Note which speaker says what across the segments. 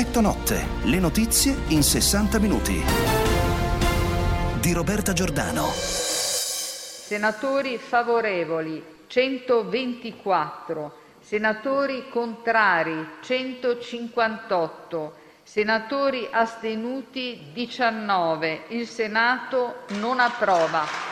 Speaker 1: Effetto Notte, le notizie in 60 minuti. Di Roberta Giordano.
Speaker 2: Senatori favorevoli 124, senatori contrari 158, senatori astenuti 19. Il Senato non approva.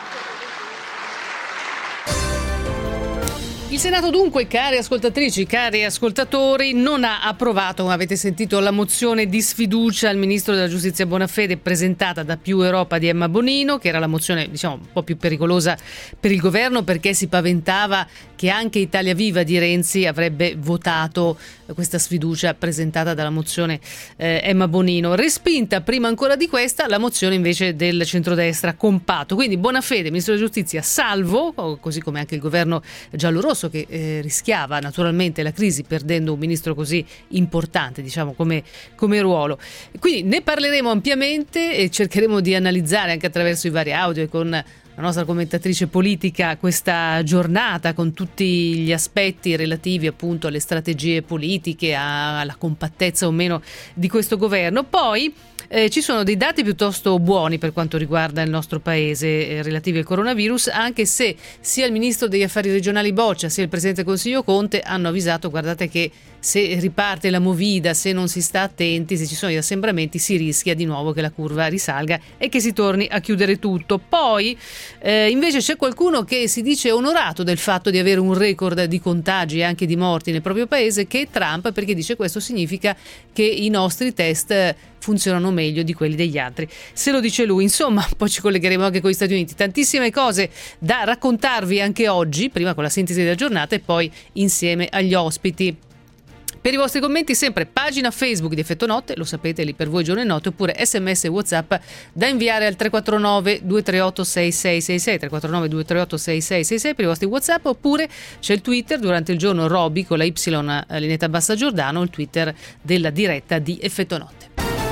Speaker 3: Il Senato dunque, care ascoltatrici, cari ascoltatori, non ha approvato, come avete sentito, la mozione di sfiducia al Ministro della Giustizia Bonafede presentata da Più Europa di Emma Bonino, che era la mozione, diciamo, un po' più pericolosa per il governo perché si paventava che anche Italia Viva di Renzi avrebbe votato questa sfiducia presentata dalla mozione Emma Bonino. Respinta prima ancora di questa la mozione invece del centrodestra compatto. Quindi Bonafede, Ministro della Giustizia, salvo, così come anche il governo giallorosso che rischiava naturalmente la crisi perdendo un ministro così importante, diciamo, come ruolo. Quindi ne parleremo ampiamente e cercheremo di analizzare anche attraverso i vari audio e con la nostra commentatrice politica questa giornata con tutti gli aspetti relativi appunto alle strategie politiche, alla compattezza o meno di questo governo. Poi ci sono dei dati piuttosto buoni per quanto riguarda il nostro paese relativi al coronavirus, anche se sia il ministro degli affari regionali Boccia sia il presidente del Consiglio Conte hanno avvisato: guardate che se riparte la movida, se non si sta attenti, se ci sono gli assembramenti, si rischia di nuovo che la curva risalga e che si torni a chiudere tutto. Poi invece c'è qualcuno che si dice onorato del fatto di avere un record di contagi e anche di morti nel proprio paese, che è Trump, perché dice questo significa che i nostri test funzionano meglio di quelli degli altri. Se lo dice lui, insomma, poi ci collegheremo anche con gli Stati Uniti. Tantissime cose da raccontarvi anche oggi, prima con la sintesi della giornata e poi insieme agli ospiti. Per i vostri commenti sempre pagina Facebook di Effetto Notte, lo sapete, lì per voi giorno e notte, oppure sms e WhatsApp da inviare al 349 238 6666, 349 238 6666 per i vostri WhatsApp, oppure c'è il Twitter durante il giorno Roby con la Y Linetta Bassa Giordano, il Twitter della diretta di Effetto Notte.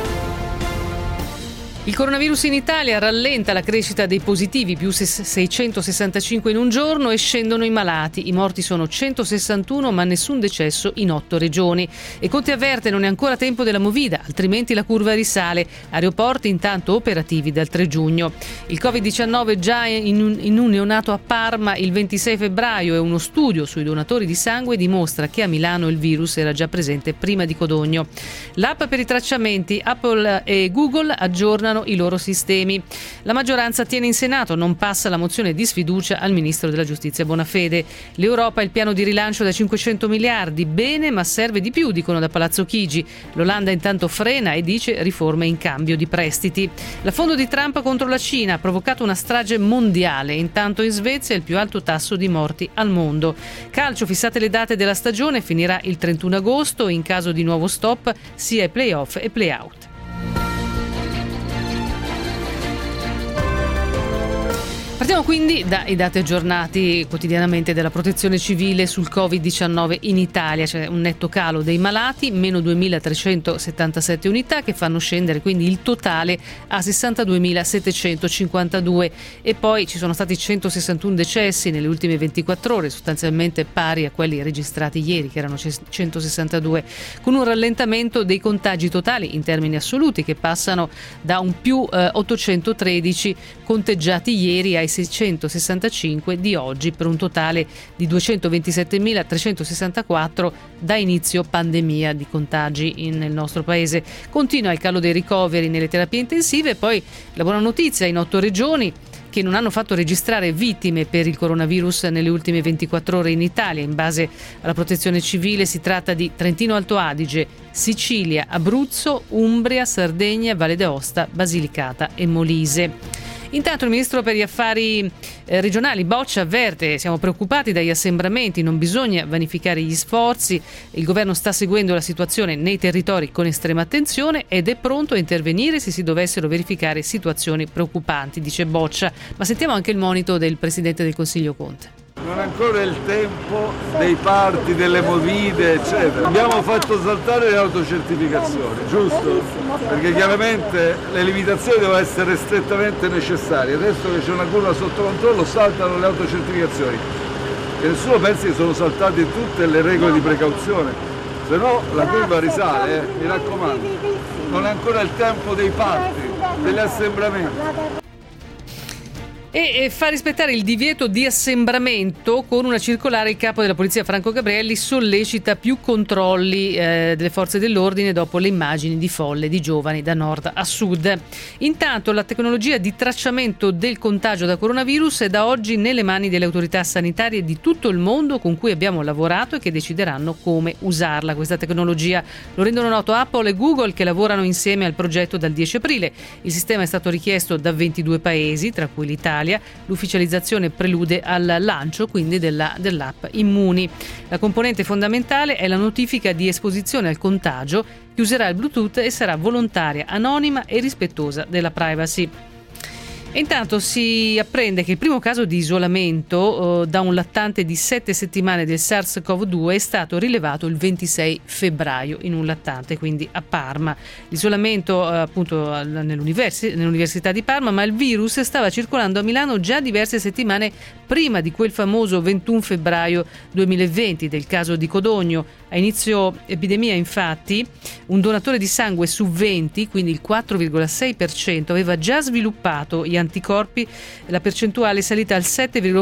Speaker 3: Il coronavirus in Italia rallenta la crescita dei positivi, più 665 in un giorno, e scendono i malati. I morti sono 161, ma nessun decesso in 8 regioni. E Conte avverte: non è ancora tempo della movida, altrimenti la curva risale. Aeroporti intanto operativi dal 3 giugno. Il Covid-19 già in un neonato a Parma il 26 febbraio e uno studio sui donatori di sangue dimostra che a Milano il virus era già presente prima di Codogno. L'app per i tracciamenti, Apple e Google aggiornano i loro sistemi. La maggioranza tiene in Senato, non passa la mozione di sfiducia al Ministro della Giustizia Bonafede. L'Europa ha il piano di rilancio da 500 miliardi, bene, ma serve di più, dicono da Palazzo Chigi. L'Olanda intanto frena e dice riforme in cambio di prestiti. L'affondo di Trump contro la Cina ha provocato una strage mondiale, intanto in Svezia il più alto tasso di morti al mondo. Calcio, fissate le date della stagione, finirà il 31 agosto, in caso di nuovo stop sia ai play-off e play-out. Partiamo quindi dai dati aggiornati quotidianamente della Protezione Civile sul Covid-19 in Italia. C'è un netto calo dei malati, meno 2.377 unità, che fanno scendere quindi il totale a 62.752, e poi ci sono stati 161 decessi nelle ultime 24 ore, sostanzialmente pari a quelli registrati ieri, che erano 162, con un rallentamento dei contagi totali in termini assoluti, che passano da un più 813 conteggiati ieri ai 665 di oggi, per un totale di 227.364 da inizio pandemia di contagi nel nostro paese. Continua il calo dei ricoveri nelle terapie intensive. E poi la buona notizia: in 8 regioni che non hanno fatto registrare vittime per il coronavirus nelle ultime 24 ore in Italia. In base alla Protezione Civile si tratta di Trentino Alto Adige, Sicilia, Abruzzo, Umbria, Sardegna, Valle d'Aosta, Basilicata e Molise. Intanto il ministro per gli affari regionali Boccia avverte: siamo preoccupati dagli assembramenti, non bisogna vanificare gli sforzi, il governo sta seguendo la situazione nei territori con estrema attenzione ed è pronto a intervenire se si dovessero verificare situazioni preoccupanti, dice Boccia. Ma sentiamo anche il monito del presidente del Consiglio Conte.
Speaker 4: Non è ancora il tempo dei party, delle movide, eccetera. Abbiamo fatto saltare le autocertificazioni, giusto? Perché chiaramente le limitazioni devono essere strettamente necessarie. Adesso che c'è una curva sotto controllo, saltano le autocertificazioni. E nessuno pensi che sono saltate tutte le regole di precauzione. se no la curva risale, mi raccomando. Non è ancora il tempo dei party, degli assembramenti.
Speaker 3: E fa rispettare il divieto di assembramento con una circolare. Il capo della polizia Franco Gabrielli sollecita più controlli delle forze dell'ordine dopo le immagini di folle di giovani da nord a sud. Intanto la tecnologia di tracciamento del contagio da coronavirus è da oggi nelle mani delle autorità sanitarie di tutto il mondo con cui abbiamo lavorato e che decideranno come usarla. Questa tecnologia lo rendono noto Apple e Google, che lavorano insieme al progetto dal 10 aprile. Il sistema è stato richiesto da 22 paesi, tra cui l'Italia. L'ufficializzazione prelude al lancio quindi dell'app Immuni. La componente fondamentale è la notifica di esposizione al contagio, che userà il Bluetooth e sarà volontaria, anonima e rispettosa della privacy. E intanto si apprende che il primo caso di isolamento da un lattante di 7 settimane del SARS-CoV-2 è stato rilevato il 26 febbraio in un lattante, quindi a Parma. L'isolamento appunto nell'Università di Parma, ma il virus stava circolando a Milano già diverse settimane prima di quel famoso 21 febbraio 2020 del caso di Codogno. A inizio epidemia, infatti, un donatore di sangue su 20, quindi il 4,6%, aveva già sviluppato gli anticorpi. La percentuale è salita al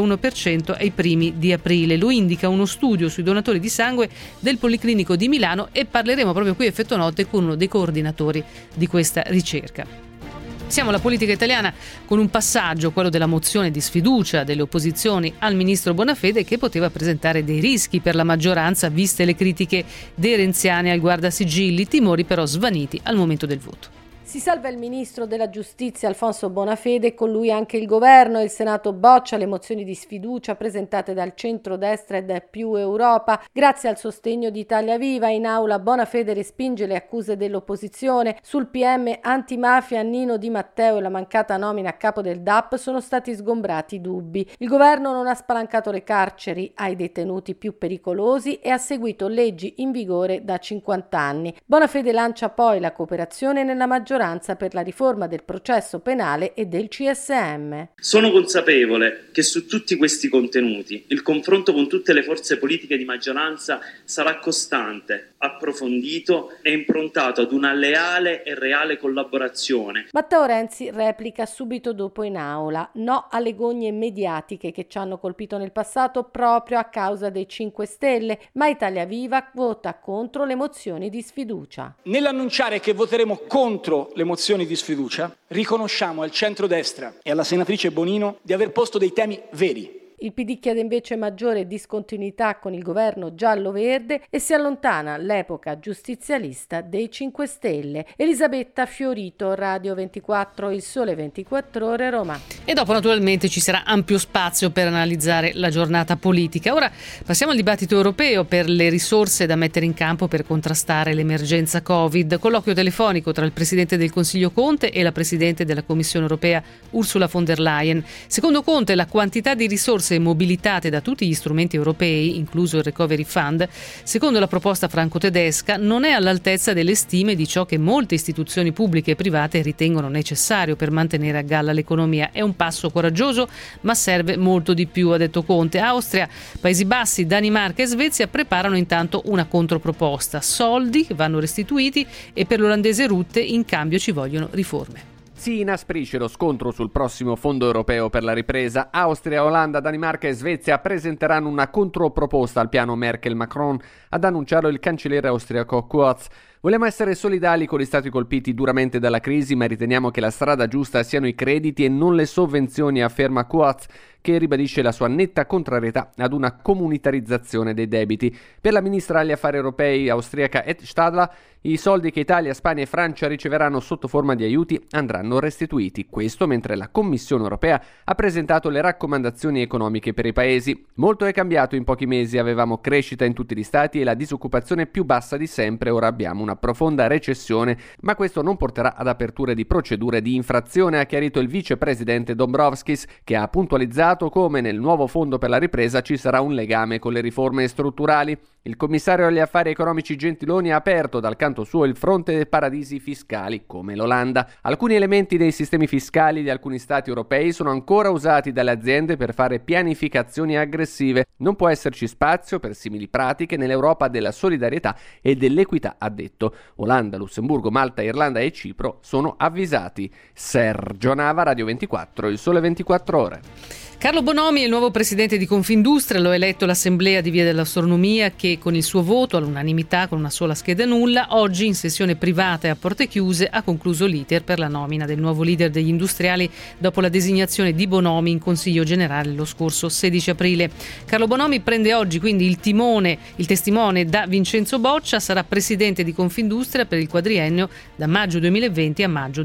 Speaker 3: 7,1% ai primi di aprile. Lo indica uno studio sui donatori di sangue del Policlinico di Milano, e parleremo proprio qui a Effetto Notte con uno dei coordinatori di questa ricerca. Siamo alla politica italiana con un passaggio, quello della mozione di sfiducia delle opposizioni al ministro Bonafede, che poteva presentare dei rischi per la maggioranza viste le critiche dei renziani al guardasigilli, timori però svaniti al momento del voto.
Speaker 5: Si salva il ministro della giustizia Alfonso Bonafede e con lui anche il governo. Il Senato boccia le mozioni di sfiducia presentate dal centrodestra e da Più Europa. Grazie al sostegno di Italia Viva, in aula Bonafede respinge le accuse dell'opposizione. Sul PM antimafia Nino Di Matteo e la mancata nomina a capo del DAP sono stati sgombrati dubbi. Il governo non ha spalancato le carceri ai detenuti più pericolosi e ha seguito leggi in vigore da 50 anni. Bonafede lancia poi la cooperazione nella maggioranza per la riforma del processo penale e del CSM.
Speaker 6: Sono consapevole che su tutti questi contenuti il confronto con tutte le forze politiche di maggioranza sarà costante, approfondito e improntato ad una leale e reale collaborazione.
Speaker 5: Matteo Renzi replica subito dopo in aula: no alle gogne mediatiche che ci hanno colpito nel passato proprio a causa dei 5 Stelle, ma Italia Viva vota contro le mozioni di sfiducia.
Speaker 7: Nell'annunciare che voteremo contro le mozioni di sfiducia, riconosciamo al centrodestra e alla senatrice Bonino di aver posto dei temi veri.
Speaker 5: Il PD chiede invece maggiore discontinuità con il governo giallo-verde e si allontana l'epoca giustizialista dei 5 Stelle. Elisabetta Fiorito, Radio 24, Il Sole 24 Ore, Roma.
Speaker 3: E dopo naturalmente ci sarà ampio spazio per analizzare la giornata politica. Ora passiamo al dibattito europeo per le risorse da mettere in campo per contrastare l'emergenza Covid. Colloquio telefonico tra il Presidente del Consiglio Conte e la Presidente della Commissione Europea Ursula von der Leyen. Secondo Conte, la quantità di risorse mobilitate da tutti gli strumenti europei, incluso il Recovery Fund, secondo la proposta franco-tedesca, non è all'altezza delle stime di ciò che molte istituzioni pubbliche e private ritengono necessario per mantenere a galla l'economia. È un passo coraggioso, ma serve molto di più, ha detto Conte. Austria, Paesi Bassi, Danimarca e Svezia preparano intanto una controproposta. Soldi vanno restituiti e per l'olandese Rutte in cambio ci vogliono riforme.
Speaker 8: Si inasprisce lo scontro sul prossimo fondo europeo per la ripresa. Austria, Olanda, Danimarca e Svezia presenteranno una controproposta al piano Merkel-Macron, ad annunciarlo il cancelliere austriaco Kurz. Vogliamo essere solidali con gli stati colpiti duramente dalla crisi, ma riteniamo che la strada giusta siano i crediti e non le sovvenzioni, afferma Kurz, che ribadisce la sua netta contrarietà ad una comunitarizzazione dei debiti. Per la ministra agli affari europei austriaca Ed Stadler, i soldi che Italia, Spagna e Francia riceveranno sotto forma di aiuti andranno restituiti. Questo mentre la Commissione europea ha presentato le raccomandazioni economiche per i paesi. Molto è cambiato in pochi mesi, avevamo crescita in tutti gli stati e la disoccupazione più bassa di sempre, ora abbiamo una profonda recessione, ma questo non porterà ad aperture di procedure di infrazione, ha chiarito il vicepresidente Dombrovskis, che ha puntualizzato come nel nuovo fondo per la ripresa ci sarà un legame con le riforme strutturali. Il commissario agli affari economici Gentiloni ha aperto dal canto suo il fronte dei paradisi fiscali, come l'Olanda. Alcuni elementi dei sistemi fiscali di alcuni stati europei sono ancora usati dalle aziende per fare pianificazioni aggressive. Non può esserci spazio per simili pratiche nell'Europa della solidarietà e dell'equità, ha detto. Olanda, Lussemburgo, Malta, Irlanda e Cipro sono avvisati. Sergio Nava, Radio 24, Il Sole 24 Ore.
Speaker 3: Carlo Bonomi è il nuovo presidente di Confindustria, lo ha eletto l'Assemblea di Via dell'Astronomia che con il suo voto all'unanimità, con una sola scheda nulla, oggi in sessione privata e a porte chiuse ha concluso l'iter per la nomina del nuovo leader degli industriali dopo la designazione di Bonomi in Consiglio Generale lo scorso 16 aprile. Carlo Bonomi prende oggi quindi il testimone da Vincenzo Boccia, sarà presidente di Confindustria per il quadriennio da maggio 2020 a maggio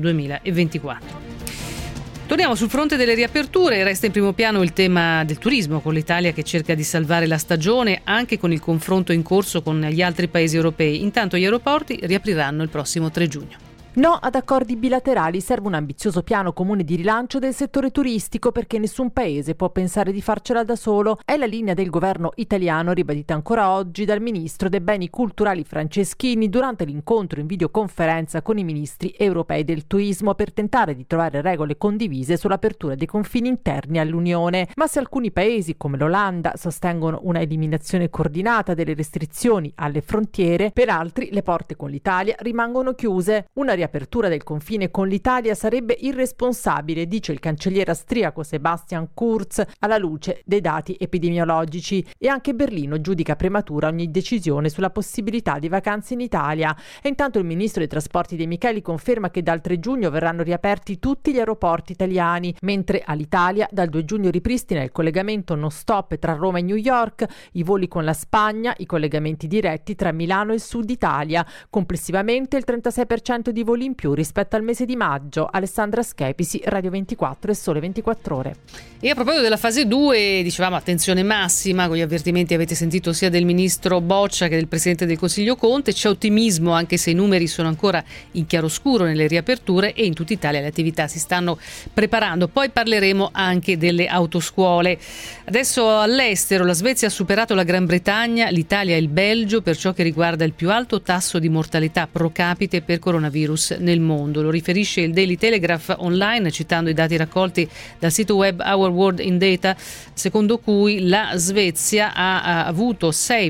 Speaker 3: 2024. Torniamo sul fronte delle riaperture. Resta in primo piano il tema del turismo, con l'Italia che cerca di salvare la stagione anche con il confronto in corso con gli altri paesi europei. Intanto gli aeroporti riapriranno il prossimo 3 giugno.
Speaker 9: No ad accordi bilaterali, serve un ambizioso piano comune di rilancio del settore turistico perché nessun paese può pensare di farcela da solo. È la linea del governo italiano ribadita ancora oggi dal ministro dei beni culturali Franceschini durante l'incontro in videoconferenza con i ministri europei del turismo per tentare di trovare regole condivise sull'apertura dei confini interni all'Unione. Ma se alcuni paesi come l'Olanda sostengono una eliminazione coordinata delle restrizioni alle frontiere, per altri le porte con l'Italia rimangono chiuse. Una riapertura del confine con l'Italia sarebbe irresponsabile, dice il cancelliere austriaco Sebastian Kurz, alla luce dei dati epidemiologici, e anche Berlino giudica prematura ogni decisione sulla possibilità di vacanze in Italia. E intanto il ministro dei trasporti De Micheli conferma che dal 3 giugno verranno riaperti tutti gli aeroporti italiani, mentre all'Italia dal 2 giugno ripristina il collegamento non stop tra Roma e New York, i voli con la Spagna, i collegamenti diretti tra Milano e il Sud Italia. Complessivamente il 36% di voli in più rispetto al mese di maggio. Alessandra Schepisi, Radio 24 e Sole 24 Ore.
Speaker 3: E a proposito della fase 2, dicevamo attenzione massima, con gli avvertimenti avete sentito sia del ministro Boccia che del presidente del Consiglio Conte. C'è ottimismo anche se i numeri sono ancora in chiaroscuro nelle riaperture e in tutta Italia le attività si stanno preparando. Poi parleremo anche delle autoscuole. Adesso all'estero la Svezia ha superato la Gran Bretagna, l'Italia e il Belgio per ciò che riguarda il più alto tasso di mortalità pro capite per coronavirus nel mondo. Lo riferisce il Daily Telegraph online citando i dati raccolti dal sito web Our World in Data, secondo cui la Svezia ha avuto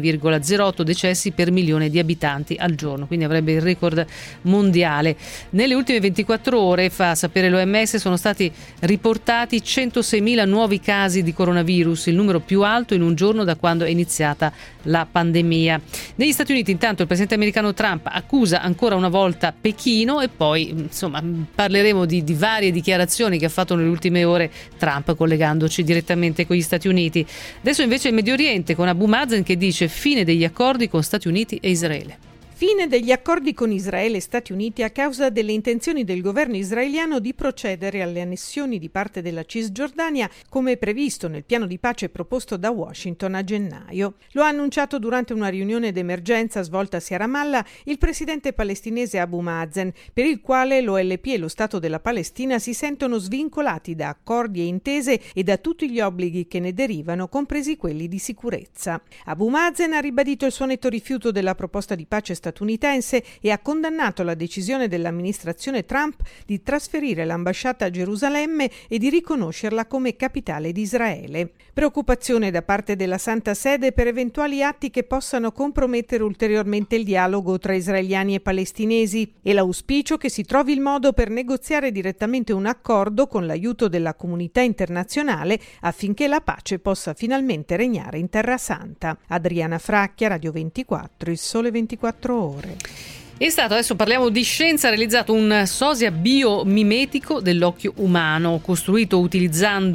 Speaker 3: 6,08 decessi per milione di abitanti al giorno, quindi avrebbe il record mondiale. Nelle ultime 24 ore, fa sapere l'OMS, sono stati riportati 106.000 nuovi casi di coronavirus, il numero più alto in un giorno da quando è iniziata la pandemia. Negli Stati Uniti intanto il presidente americano Trump accusa ancora una volta Pechino e poi insomma parleremo di varie dichiarazioni che ha fatto nelle ultime ore Trump, collegandoci direttamente con gli Stati Uniti. Adesso invece il Medio Oriente con Abu Mazen che dice fine degli accordi con Stati Uniti e Israele.
Speaker 10: Fine degli accordi con Israele e Stati Uniti a causa delle intenzioni del governo israeliano di procedere alle annessioni di parte della Cisgiordania come previsto nel piano di pace proposto da Washington a gennaio. Lo ha annunciato durante una riunione d'emergenza svoltasi a Ramallah il presidente palestinese Abu Mazen, per il quale l'OLP e lo Stato della Palestina si sentono svincolati da accordi e intese e da tutti gli obblighi che ne derivano, compresi quelli di sicurezza. Abu Mazen ha ribadito il suo netto rifiuto della proposta di pace statunitense e ha condannato la decisione dell'amministrazione Trump di trasferire l'ambasciata a Gerusalemme e di riconoscerla come capitale di Israele. Preoccupazione da parte della Santa Sede per eventuali atti che possano compromettere ulteriormente il dialogo tra israeliani e palestinesi e l'auspicio che si trovi il modo per negoziare direttamente un accordo con l'aiuto della comunità internazionale affinché la pace possa finalmente regnare in Terra Santa. Adriana Fracchia, Radio 24, Il Sole 24 Ore.
Speaker 3: È stato, adesso parliamo di scienza, realizzato un sosia biomimetico dell'occhio umano, costruito utilizzando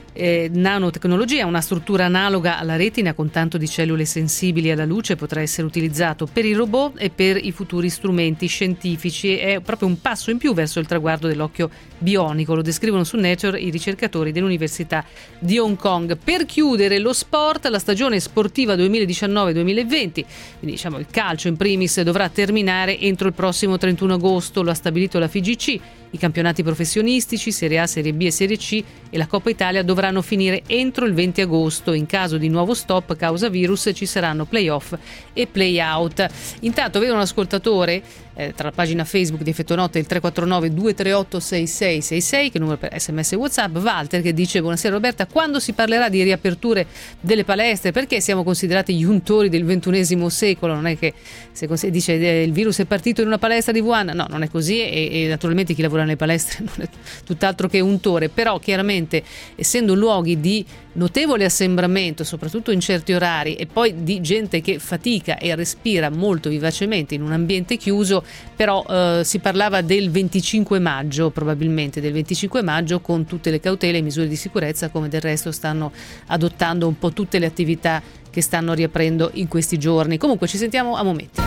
Speaker 3: nanotecnologia, una struttura analoga alla retina con tanto di cellule sensibili alla luce, potrà essere utilizzato per i robot e per i futuri strumenti scientifici. È proprio un passo in più verso il traguardo dell'occhio bionico, lo descrivono su Nature i ricercatori dell'Università di Hong Kong. Per chiudere lo sport, la stagione sportiva 2019-2020, quindi diciamo il calcio in primis, dovrà terminare entro il prossimo 31 agosto, lo ha stabilito la FIGC. I campionati professionistici, Serie A, Serie B e Serie C e la Coppa Italia dovranno finire entro il 20 agosto. In caso di nuovo stop causa virus ci saranno play-off e play-out. Intanto vedo un ascoltatore tra la pagina Facebook di Effetto Notte, il 349 238 6666, che è il numero per SMS e WhatsApp, Walter, che dice: buonasera Roberta, quando si parlerà di riaperture delle palestre? Perché siamo considerati gli untori del XXI secolo? Non è che se dice il virus è partito in una palestra di Wuhan, no, non è così, e naturalmente chi lavora nelle palestre non è tutt'altro che untore, però chiaramente essendo luoghi di notevole assembramento, soprattutto in certi orari, e poi di gente che fatica e respira molto vivacemente in un ambiente chiuso, però si parlava del 25 maggio, probabilmente del 25 maggio, con tutte le cautele e misure di sicurezza, come del resto stanno adottando un po' tutte le attività che stanno riaprendo in questi giorni. Comunque ci sentiamo a momenti.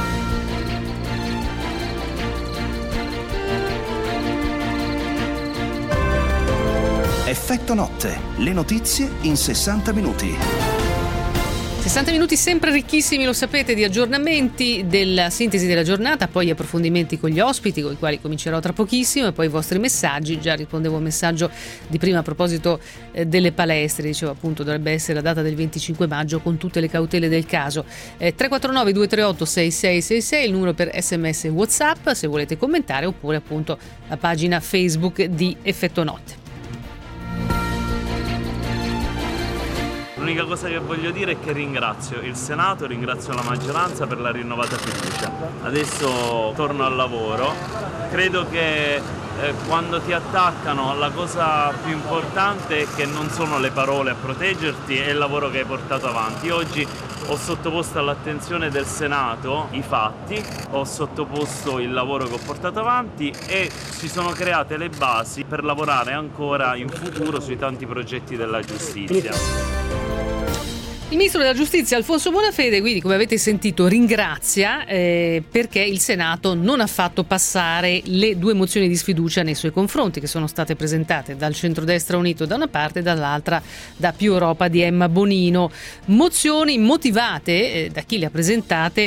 Speaker 1: Effetto Notte, le notizie in 60 minuti.
Speaker 3: 60 minuti sempre ricchissimi, lo sapete, di aggiornamenti, della sintesi della giornata, poi approfondimenti con gli ospiti, con i quali comincerò tra pochissimo, e poi i vostri messaggi. Già rispondevo a un messaggio di prima a proposito delle palestre, dicevo appunto dovrebbe essere la data del 25 maggio con tutte le cautele del caso. 349 238 6666 il numero per SMS e WhatsApp se volete commentare, oppure appunto la pagina Facebook di Effetto Notte.
Speaker 11: L'unica cosa che voglio dire è che ringrazio il Senato, ringrazio la maggioranza per la rinnovata fiducia. Adesso torno al lavoro. Credo che quando ti attaccano la cosa più importante è che non sono le parole a proteggerti, è il lavoro che hai portato avanti. Oggi ho sottoposto all'attenzione del Senato i fatti, ho sottoposto il lavoro che ho portato avanti e si sono create le basi per lavorare ancora in futuro sui tanti progetti della giustizia.
Speaker 3: Il ministro della Giustizia Alfonso Bonafede, quindi, come avete sentito, ringrazia perché il Senato non ha fatto passare le due mozioni di sfiducia nei suoi confronti, che sono state presentate dal centrodestra unito da una parte e dall'altra da Più Europa di Emma Bonino. Mozioni motivate da chi le ha presentate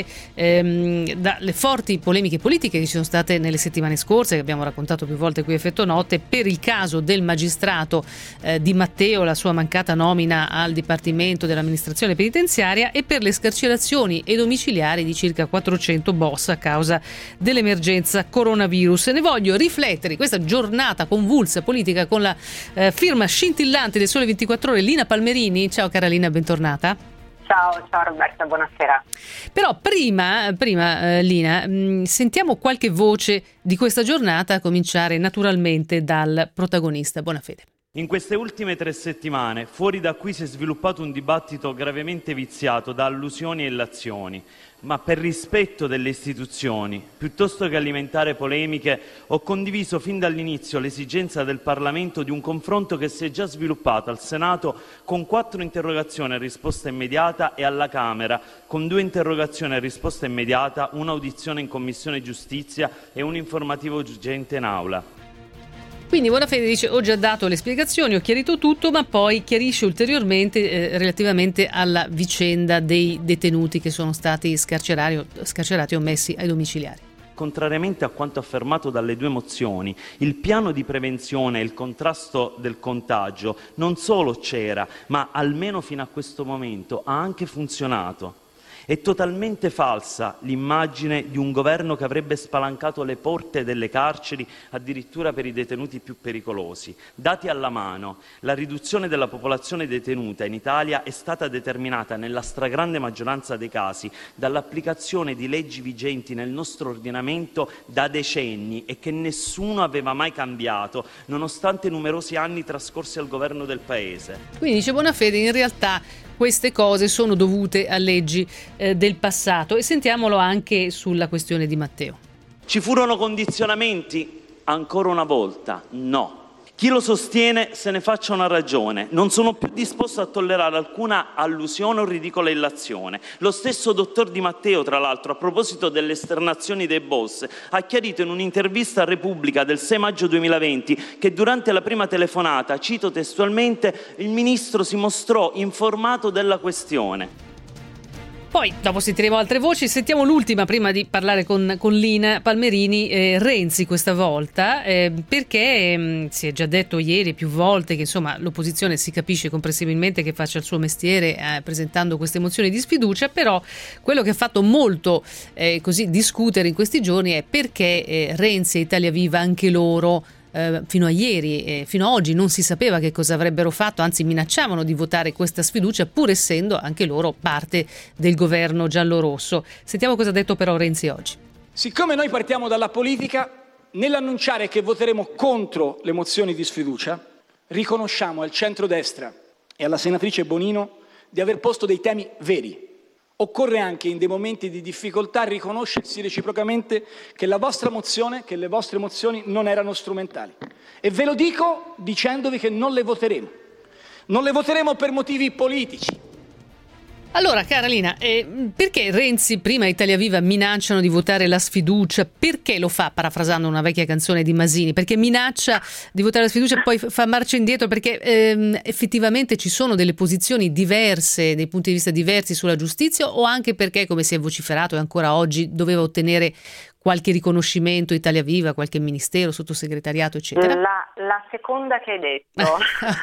Speaker 3: dalle forti polemiche politiche che ci sono state nelle settimane scorse, che abbiamo raccontato più volte qui a Effetto Notte, per il caso del magistrato Di Matteo, la sua mancata nomina al Dipartimento dell'amministrazione penitenziaria, e per le scarcerazioni e domiciliari di circa 400 boss a causa dell'emergenza coronavirus. Ne voglio riflettere in questa giornata convulsa politica con la firma scintillante del Sole 24 Ore, Lina Palmerini. Ciao cara Lina, bentornata.
Speaker 12: Ciao Roberta, buonasera.
Speaker 3: Però prima Lina, sentiamo qualche voce di questa giornata, a cominciare naturalmente dal protagonista Bonafede.
Speaker 11: In queste ultime 3 settimane, fuori da qui si è sviluppato un dibattito gravemente viziato da allusioni e illazioni, ma per rispetto delle istituzioni, piuttosto che alimentare polemiche, ho condiviso fin dall'inizio l'esigenza del Parlamento di un confronto che si è già sviluppato al Senato con 4 interrogazioni a risposta immediata e alla Camera con 2 interrogazioni a risposta immediata, un'audizione in Commissione Giustizia e un'informativa urgente in Aula.
Speaker 3: Quindi Bonafede dice: ho già dato le spiegazioni, ho chiarito tutto, ma poi chiarisce ulteriormente relativamente alla vicenda dei detenuti che sono stati scarcerati o messi ai domiciliari.
Speaker 11: Contrariamente a quanto affermato dalle 2 mozioni, il piano di prevenzione e il contrasto del contagio non solo c'era, ma almeno fino a questo momento ha anche funzionato. È totalmente falsa l'immagine di un governo che avrebbe spalancato le porte delle carceri addirittura per i detenuti più pericolosi. Dati alla mano, la riduzione della popolazione detenuta in Italia è stata determinata nella stragrande maggioranza dei casi dall'applicazione di leggi vigenti nel nostro ordinamento da decenni e che nessuno aveva mai cambiato, nonostante numerosi anni trascorsi al governo del Paese.
Speaker 3: Quindi dice Bonafede, in realtà queste cose sono dovute a leggi del passato, e sentiamolo anche sulla questione Di Matteo.
Speaker 11: Ci furono condizionamenti? Ancora una volta no. Chi lo sostiene se ne faccia una ragione. Non sono più disposto a tollerare alcuna allusione o ridicola illazione. Lo stesso dottor Di Matteo, tra l'altro, a proposito delle esternazioni dei boss, ha chiarito in un'intervista a Repubblica del 6 maggio 2020 che durante la prima telefonata, cito testualmente, il ministro si mostrò informato della questione.
Speaker 3: Poi, dopo sentiremo altre voci, sentiamo l'ultima prima di parlare con Lina Palmerini, Renzi questa volta, perché si è già detto ieri più volte che insomma l'opposizione si capisce comprensibilmente che faccia il suo mestiere presentando queste mozioni di sfiducia, però quello che ha fatto molto così discutere in questi giorni è perché Renzi e Italia Viva anche loro fino a ieri, fino a oggi non si sapeva che cosa avrebbero fatto, anzi minacciavano di votare questa sfiducia pur essendo anche loro parte del governo giallorosso. Sentiamo cosa ha detto però Renzi oggi.
Speaker 7: Siccome noi partiamo dalla politica, nell'annunciare che voteremo contro le mozioni di sfiducia, riconosciamo al centrodestra e alla senatrice Bonino di aver posto dei temi veri. Occorre anche in dei momenti di difficoltà riconoscersi reciprocamente che la vostra mozione, che le vostre mozioni non erano strumentali. E ve lo dico dicendovi che non le voteremo. Non le voteremo per motivi politici.
Speaker 3: Allora, Carolina, perché Renzi prima e Italia Viva minacciano di votare la sfiducia? Perché lo fa, parafrasando una vecchia canzone di Masini? Perché minaccia di votare la sfiducia e poi fa marcia indietro? Perché effettivamente ci sono delle posizioni diverse, dei punti di vista diversi sulla giustizia, o anche perché, come si è vociferato e ancora oggi, doveva ottenere qualche riconoscimento Italia Viva, qualche ministero, sottosegretariato, eccetera?
Speaker 12: La seconda che hai detto,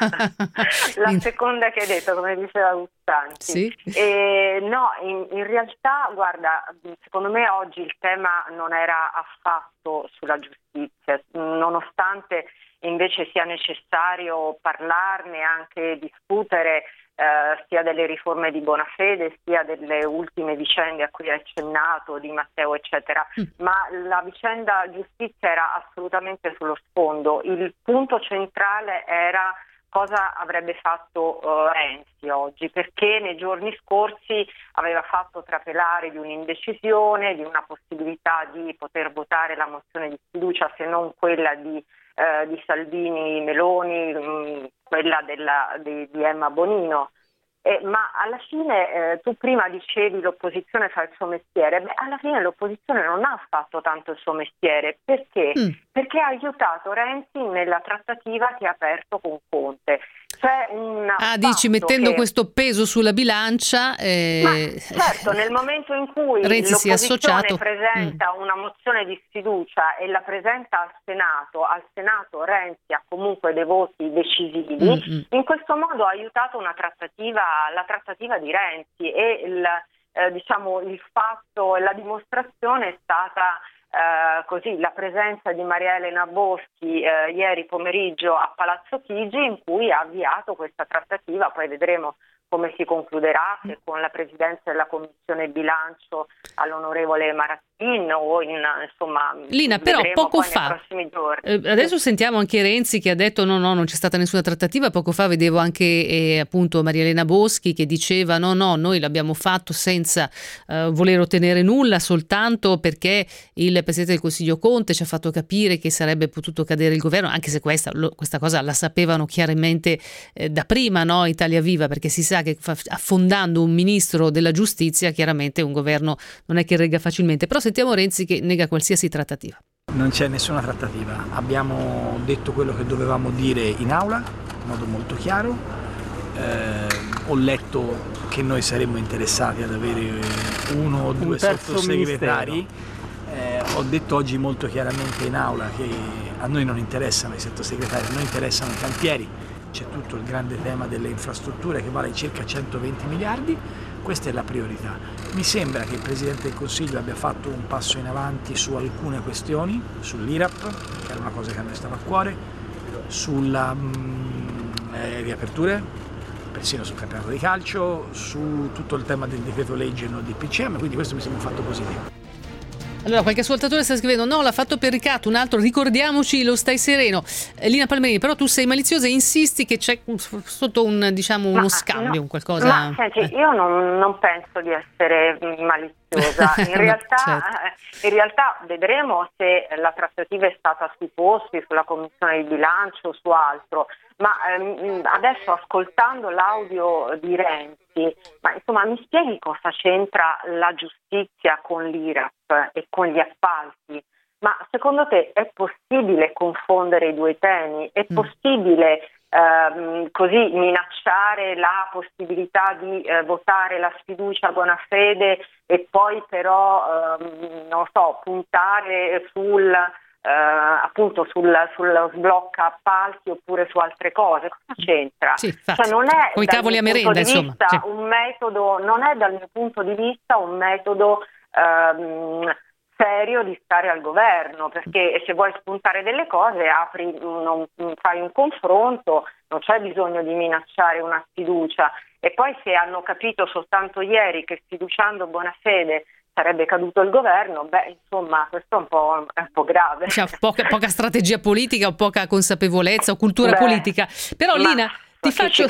Speaker 12: la seconda che hai detto, come diceva Gustanti.
Speaker 3: Sì?
Speaker 12: No, in realtà, guarda, secondo me oggi il tema non era affatto sulla giustizia, nonostante invece sia necessario parlarne, anche discutere, sia delle riforme di Bonafede sia delle ultime vicende a cui hai accennato, Di Matteo eccetera, ma la vicenda giustizia era assolutamente sullo sfondo. Il punto centrale era cosa avrebbe fatto Renzi oggi, perché nei giorni scorsi aveva fatto trapelare di un'indecisione, di una possibilità di poter votare la mozione di sfiducia se non quella di Salvini Meloni, quella di Emma Bonino. Ma alla fine tu prima dicevi l'opposizione fa il suo mestiere, alla fine l'opposizione non ha fatto tanto il suo mestiere. Perché? Perché ha aiutato Renzi nella trattativa che ha aperto con Conte.
Speaker 3: Dici mettendo questo peso sulla bilancia.
Speaker 12: Certo, nel momento in cui
Speaker 3: Renzi si è associato,
Speaker 12: presenta una mozione di sfiducia e la presenta al Senato Renzi ha comunque dei voti decisivi, in questo modo ha aiutato la trattativa di Renzi e il fatto e la dimostrazione è stata così la presenza di Maria Elena Boschi ieri pomeriggio a Palazzo Chigi, in cui ha avviato questa trattativa. Poi vedremo come si concluderà, se con la presidenza della Commissione Bilancio all'onorevole Maratin o insomma.
Speaker 3: Lina, però poco fa,
Speaker 12: nei prossimi giorni.
Speaker 3: Adesso sentiamo anche Renzi che ha detto no, non c'è stata nessuna trattativa. Poco fa vedevo anche appunto Maria Elena Boschi che diceva no, noi l'abbiamo fatto senza voler ottenere nulla, soltanto perché il Presidente del Consiglio Conte ci ha fatto capire che sarebbe potuto cadere il governo, anche se questa cosa la sapevano chiaramente da prima, no? Italia Viva, perché si sa che affondando un ministro della giustizia chiaramente un governo non è che regga facilmente. Però sentiamo Renzi che nega qualsiasi trattativa.
Speaker 13: Non c'è nessuna trattativa, abbiamo detto quello che dovevamo dire in aula in modo molto chiaro. Ho letto che noi saremmo interessati ad avere uno o due sottosegretari. Ho detto oggi molto chiaramente in aula che a noi non interessano i sottosegretari, a noi interessano i cantieri. C'è tutto il grande tema delle infrastrutture che vale circa 120 miliardi, questa è la priorità. Mi sembra che il Presidente del Consiglio abbia fatto un passo in avanti su alcune questioni, sull'IRAP, che era una cosa che a noi stava a cuore, sulla riaperture, persino sul campionato di calcio, su tutto il tema del decreto legge no DPCM, quindi questo mi sembra un fatto positivo.
Speaker 3: Allora, qualche ascoltatore sta scrivendo: no, l'ha fatto per ricatto, un altro, ricordiamoci, lo stai sereno. Lina Palmerini, però tu sei maliziosa e insisti che c'è sotto uno scambio, un qualcosa.
Speaker 12: Ma senti, io non penso di essere maliziosa. In realtà,
Speaker 3: certo.
Speaker 12: In realtà vedremo se la trattativa è stata sui posti, sulla commissione di bilancio o su altro. Ma adesso, ascoltando l'audio di Renzi, ma insomma, mi spieghi cosa c'entra la giustizia con l'IRAP e con gli appalti? Ma secondo te è possibile confondere i due temi? È possibile così minacciare la possibilità di votare la sfiducia a buona fede e poi però non so, puntare appunto sullo sblocca appalti oppure su altre cose? Cosa c'entra?
Speaker 3: Sì,
Speaker 12: cioè, non è
Speaker 3: con i cavoli a merenda, insomma. Sì.
Speaker 12: Un metodo, non è dal mio punto di vista un metodo serio di stare al governo, perché se vuoi spuntare delle cose fai un confronto, non c'è bisogno di minacciare una sfiducia. E poi se hanno capito soltanto ieri che sfiduciando Bonafede sarebbe caduto il governo, insomma, questo è un po' grave.
Speaker 3: Cioè, poca strategia politica o poca consapevolezza o cultura politica. Però Lina, ti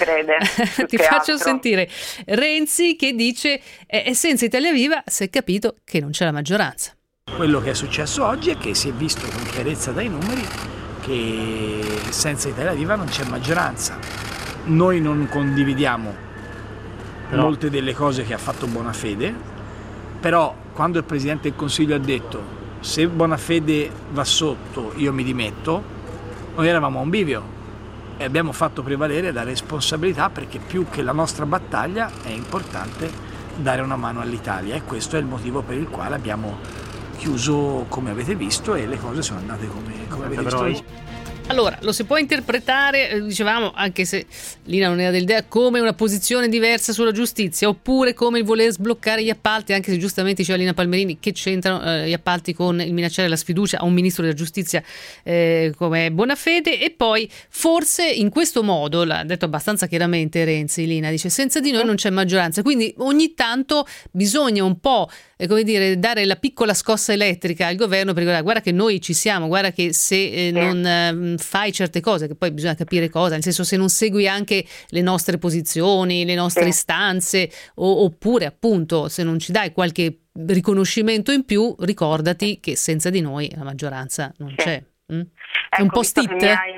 Speaker 3: faccio sentire Renzi che dice senza Italia Viva si è capito che non c'è la maggioranza.
Speaker 13: Quello che è successo oggi è che si è visto con chiarezza dai numeri che senza Italia Viva non c'è maggioranza. Noi non condividiamo molte delle cose che ha fatto Bonafede, però quando il Presidente del Consiglio ha detto se Bonafede va sotto io mi dimetto, noi eravamo a un bivio e abbiamo fatto prevalere la responsabilità, perché più che la nostra battaglia è importante dare una mano all'Italia, e questo è il motivo per il quale abbiamo chiuso come avete visto e le cose sono andate come avete visto.
Speaker 3: Allora, lo si può interpretare, dicevamo, anche se Lina non era dell'idea, come una posizione diversa sulla giustizia, oppure come il voler sbloccare gli appalti, anche se giustamente diceva Lina Palmerini che c'entrano gli appalti con il minacciare la sfiducia a un ministro della giustizia come Bonafede. E poi forse in questo modo, l'ha detto abbastanza chiaramente Renzi, Lina dice senza di noi non c'è maggioranza, quindi ogni tanto bisogna un po' dare la piccola scossa elettrica al governo per dire guarda che noi ci siamo, guarda che se non fai certe cose, che poi bisogna capire cosa, nel senso se non segui anche le nostre posizioni, le nostre istanze, oppure appunto se non ci dai qualche riconoscimento in più, ricordati che senza di noi la maggioranza non c'è. È un po'
Speaker 12: visto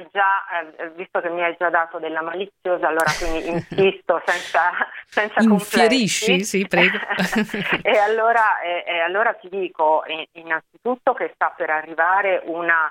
Speaker 12: che mi hai già dato della maliziosa, allora quindi insisto senza
Speaker 3: infierisci, sì, prego.
Speaker 12: e allora ti dico innanzitutto che sta per arrivare una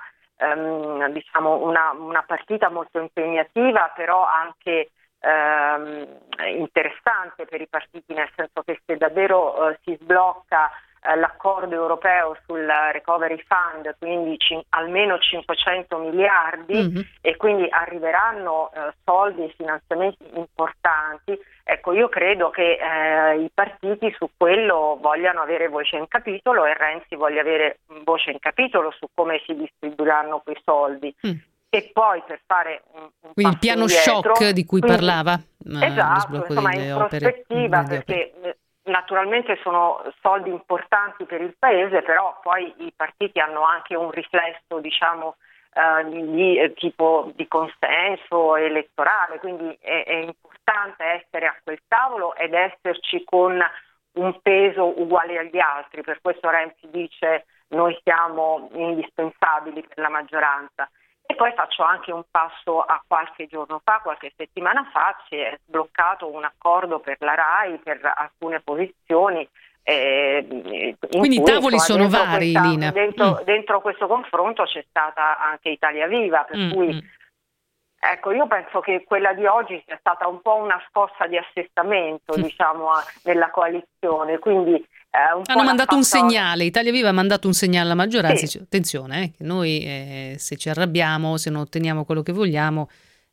Speaker 12: partita molto impegnativa, però anche interessante per i partiti, nel senso che se davvero si sblocca l'accordo europeo sul recovery fund, quindi almeno 500 miliardi e quindi arriveranno soldi e finanziamenti importanti, ecco, io credo che i partiti su quello vogliano avere voce in capitolo e Renzi voglia avere voce in capitolo su come si distribuiranno quei soldi. E poi per fare un
Speaker 3: quindi il piano
Speaker 12: indietro,
Speaker 3: shock di cui parlava,
Speaker 12: esatto, insomma in prospettiva, perché naturalmente sono soldi importanti per il paese, però poi i partiti hanno anche un riflesso, diciamo, di tipo di consenso elettorale, quindi è importante essere a quel tavolo ed esserci con un peso uguale agli altri. Per questo Renzi dice noi siamo indispensabili per la maggioranza. E poi faccio anche un passo a qualche settimana fa si è sbloccato un accordo per la RAI per alcune posizioni.
Speaker 3: Quindi i tavoli sono vari, Lina.
Speaker 12: Dentro questo confronto c'è stata anche Italia Viva, per cui ecco, io penso che quella di oggi sia stata un po' una scossa di assestamento, diciamo, nella coalizione, quindi
Speaker 3: hanno mandato un segnale, Italia Viva ha mandato un segnale alla maggioranza, attenzione, che noi se ci arrabbiamo, se non otteniamo quello che vogliamo,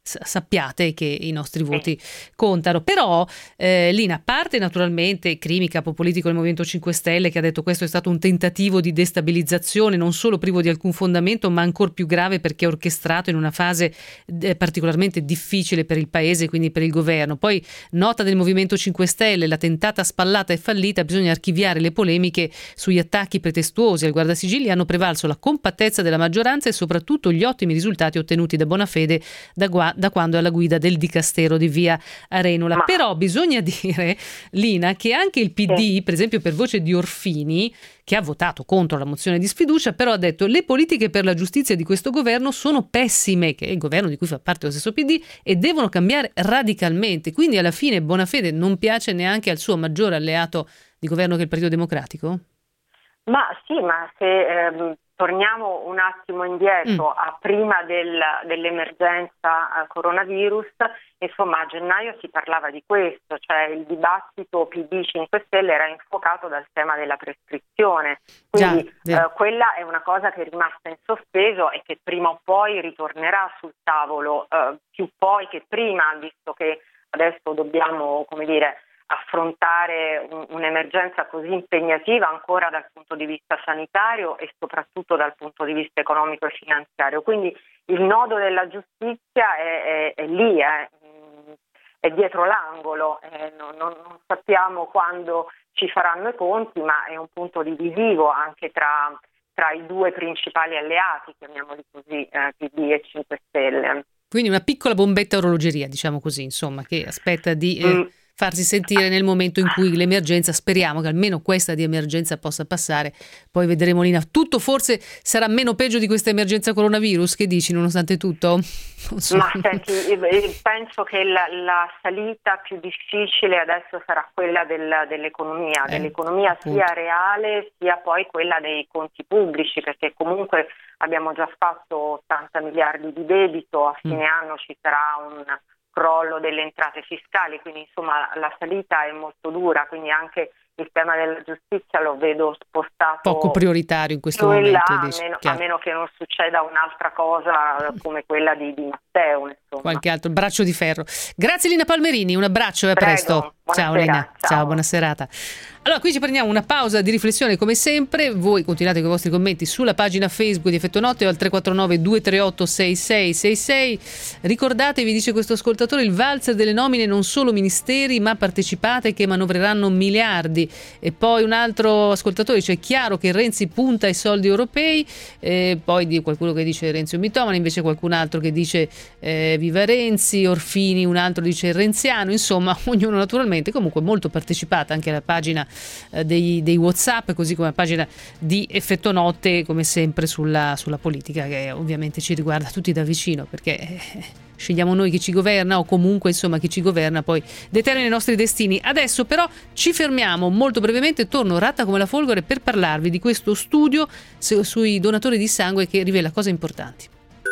Speaker 3: sappiate che i nostri voti contano. Però Lina, a parte naturalmente Crimi, capo politico del Movimento 5 Stelle, che ha detto questo è stato un tentativo di destabilizzazione non solo privo di alcun fondamento, ma ancor più grave perché orchestrato in una fase particolarmente difficile per il paese, quindi per il governo. Poi nota del Movimento 5 Stelle: la tentata spallata è fallita, bisogna archiviare le polemiche sugli attacchi pretestuosi al guardasigilli. Hanno prevalso la compattezza della maggioranza e soprattutto gli ottimi risultati ottenuti da Bonafede da quando è alla guida del dicastero di via Arenula. Però bisogna dire, Lina, che anche il PD, per esempio per voce di Orfini, che ha votato contro la mozione di sfiducia, però ha detto le politiche per la giustizia di questo governo sono pessime, che è il governo di cui fa parte lo stesso PD, e devono cambiare radicalmente. Quindi alla fine Bonafede non piace neanche al suo maggiore alleato di governo che è il Partito Democratico?
Speaker 12: Ma sì, ma se torniamo un attimo indietro a prima dell'emergenza coronavirus, insomma a gennaio si parlava di questo, cioè il dibattito PD 5 Stelle era infuocato dal tema della prescrizione, quindi quella è una cosa che è rimasta in sospeso e che prima o poi ritornerà sul tavolo, più poi che prima, visto che adesso dobbiamo, come dire, affrontare un'emergenza così impegnativa ancora dal punto di vista sanitario e soprattutto dal punto di vista economico e finanziario. Quindi il nodo della giustizia è lì, è dietro l'angolo, non sappiamo quando ci faranno i conti, ma è un punto divisivo anche tra i due principali alleati, chiamiamoli così, PD e 5 Stelle.
Speaker 3: Quindi una piccola bombetta a orologeria, diciamo così, insomma, che aspetta di farsi sentire nel momento in cui l'emergenza, speriamo che almeno questa di emergenza possa passare. Poi vedremo, Lina, tutto forse sarà meno peggio di questa emergenza coronavirus, che dici, nonostante tutto?
Speaker 12: Ma senti, penso che la salita più difficile adesso sarà quella dell'economia, sia reale sia poi quella dei conti pubblici, perché comunque abbiamo già fatto 80 miliardi di debito, a fine anno ci sarà un crollo delle entrate fiscali, quindi insomma la salita è molto dura, quindi anche il tema della giustizia lo vedo spostato
Speaker 3: poco prioritario in questo momento,
Speaker 12: a meno che non succeda un'altra cosa come quella di Matteo, insomma.
Speaker 3: Qualche altro braccio di ferro. Grazie Lina Palmerini, un abbraccio e a presto. Ciao Lina, ciao, buona serata. Allora, qui ci prendiamo una pausa di riflessione come sempre. Voi continuate con i vostri commenti sulla pagina Facebook di Effetto Notte o al 349 238 6666. Ricordatevi, dice questo ascoltatore, il valzer delle nomine, non solo ministeri ma partecipate che manovreranno miliardi. E poi un altro ascoltatore dice: è chiaro che Renzi punta ai soldi europei, poi di qualcuno che dice Renzi è un mitomane, invece qualcun altro che dice viva Renzi, Orfini un altro dice renziano, insomma ognuno naturalmente, comunque molto partecipata anche alla pagina dei WhatsApp, così come la pagina di Effetto Notte, come sempre sulla politica, che ovviamente ci riguarda tutti da vicino, perché scegliamo noi chi ci governa, o comunque insomma chi ci governa poi determina i nostri destini. Adesso però ci fermiamo molto brevemente, torno ratta come la folgore per parlarvi di questo studio sui donatori di sangue che rivela cose importanti.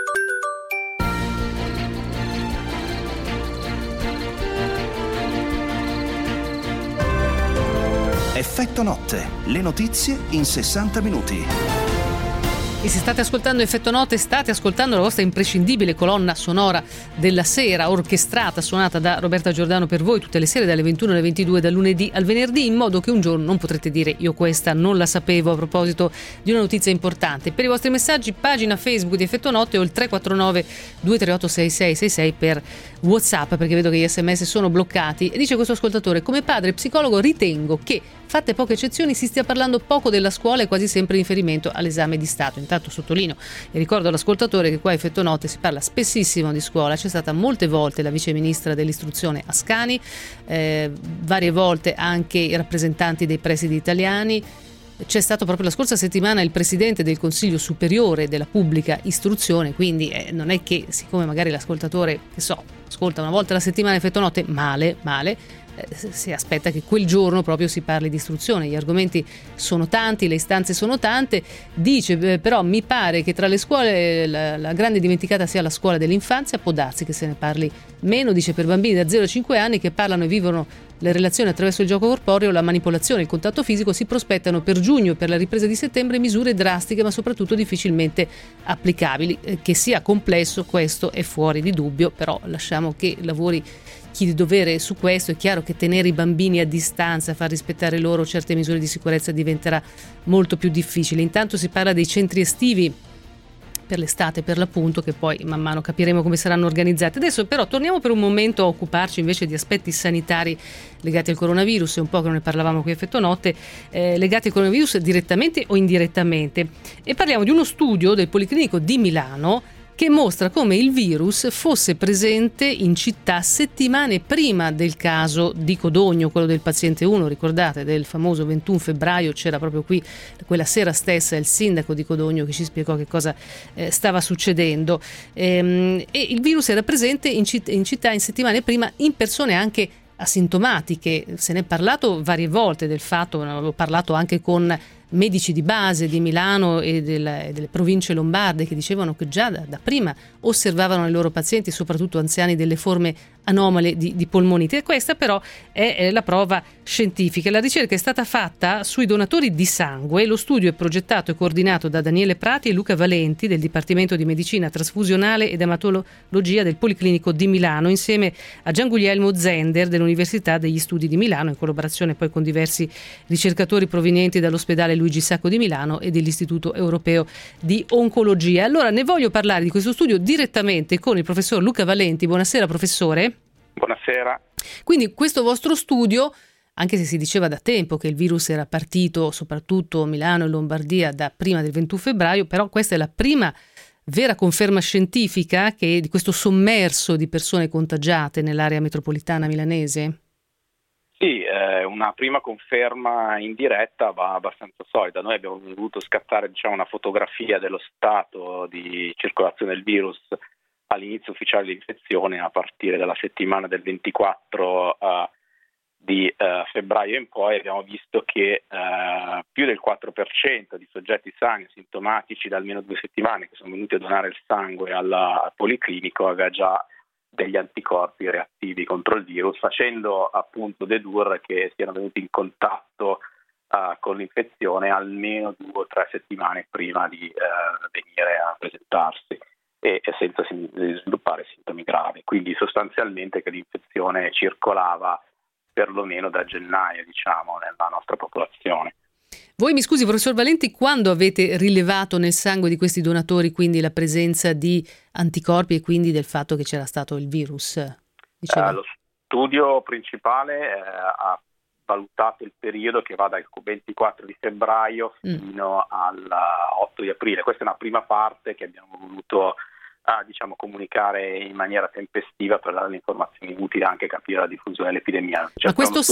Speaker 1: Effetto Notte, le notizie in 60 minuti.
Speaker 3: E se state ascoltando Effetto Notte, state ascoltando la vostra imprescindibile colonna sonora della sera, orchestrata, suonata da Roberta Giordano per voi tutte le sere dalle 21 alle 22, dal lunedì al venerdì, in modo che un giorno non potrete dire io questa non la sapevo a proposito di una notizia importante. Per i vostri messaggi, pagina Facebook di Effetto Notte o il 349 238 6666 per WhatsApp, perché vedo che gli SMS sono bloccati. E dice questo ascoltatore: come padre psicologo ritengo che, fatte poche eccezioni, si stia parlando poco della scuola e quasi sempre in riferimento all'esame di Stato. Intanto sottolineo e ricordo all'ascoltatore che qua a Effetto Notte si parla spessissimo di scuola. C'è stata molte volte la vice ministra dell'istruzione Ascani, varie volte anche i rappresentanti dei presidi italiani. C'è stato proprio la scorsa settimana il presidente del Consiglio Superiore della Pubblica Istruzione, quindi non è che, siccome magari l'ascoltatore, che so, ascolta, una volta alla settimana effetto notte, male, si aspetta che quel giorno proprio si parli di istruzione. Gli argomenti sono tanti, le istanze sono tante. Dice però mi pare che tra le scuole la grande dimenticata sia la scuola dell'infanzia, può darsi che se ne parli meno. Dice per bambini da 0 a 5 anni che parlano e vivono le relazioni attraverso il gioco corporeo, la manipolazione e il contatto fisico, si prospettano per giugno e per la ripresa di settembre misure drastiche ma soprattutto difficilmente applicabili. Che sia complesso questo è fuori di dubbio, però lasciamo che lavori chi di dovere su questo. È chiaro che tenere i bambini a distanza, far rispettare loro certe misure di sicurezza diventerà molto più difficile. Intanto si parla dei centri estivi per l'estate, per l'appunto, che poi man mano capiremo come saranno organizzati. Adesso però torniamo per un momento a occuparci invece di aspetti sanitari legati al coronavirus. È un po' che non ne parlavamo qui a Effetto Notte, legati al coronavirus direttamente o indirettamente, e parliamo di uno studio del Policlinico di Milano che mostra come il virus fosse presente in città settimane prima del caso di Codogno, quello del paziente 1, ricordate, del famoso 21 febbraio, c'era proprio qui quella sera stessa il sindaco di Codogno che ci spiegò che cosa stava succedendo, e il virus era presente in città in settimane prima in persone anche asintomatiche. Se ne è parlato varie volte del fatto, avevo parlato anche con medici di base di Milano e delle province lombarde che dicevano che già da prima osservavano i loro pazienti, soprattutto anziani, delle forme anomale di polmonite. E questa però è la prova scientifica. La ricerca è stata fatta sui donatori di sangue. Lo studio è progettato e coordinato da Daniele Prati e Luca Valenti del Dipartimento di Medicina Trasfusionale ed Ematologia del Policlinico di Milano, insieme a Gianguglielmo Zender dell'Università degli Studi di Milano, in collaborazione poi con diversi ricercatori provenienti dall'ospedale Luigi Sacco di Milano e dell'Istituto Europeo di Oncologia. Allora ne voglio parlare di questo studio direttamente con il professor Luca Valenti. Buonasera professore.
Speaker 14: Buonasera.
Speaker 3: Quindi questo vostro studio, anche se si diceva da tempo che il virus era partito soprattutto a Milano e Lombardia da prima del 21 febbraio, però questa è la prima vera conferma scientifica di questo sommerso di persone contagiate nell'area metropolitana milanese?
Speaker 14: Sì, una prima conferma indiretta ma abbastanza solida. Noi abbiamo voluto scattare una fotografia dello stato di circolazione del virus all'inizio ufficiale dell'infezione a partire dalla settimana del 24 di febbraio in poi. Abbiamo visto che più del 4% di soggetti sani asintomatici da almeno 2 settimane che sono venuti a donare il sangue al Policlinico aveva già degli anticorpi reattivi contro il virus, facendo appunto dedurre che siano venuti in contatto con l'infezione almeno 2 o 3 settimane prima di venire a presentarsi e senza sviluppare sintomi gravi. Quindi sostanzialmente che l'infezione circolava perlomeno da gennaio, nella nostra popolazione.
Speaker 3: Voi, mi scusi professor Valenti, quando avete rilevato nel sangue di questi donatori quindi la presenza di anticorpi e quindi del fatto che c'era stato il virus?
Speaker 14: Lo studio principale ha valutato il periodo che va dal 24 di febbraio fino al 8 di aprile. Questa è una prima parte che abbiamo voluto comunicare in maniera tempestiva per dare le informazioni utili anche a capire la diffusione dell'epidemia.
Speaker 3: Ma questo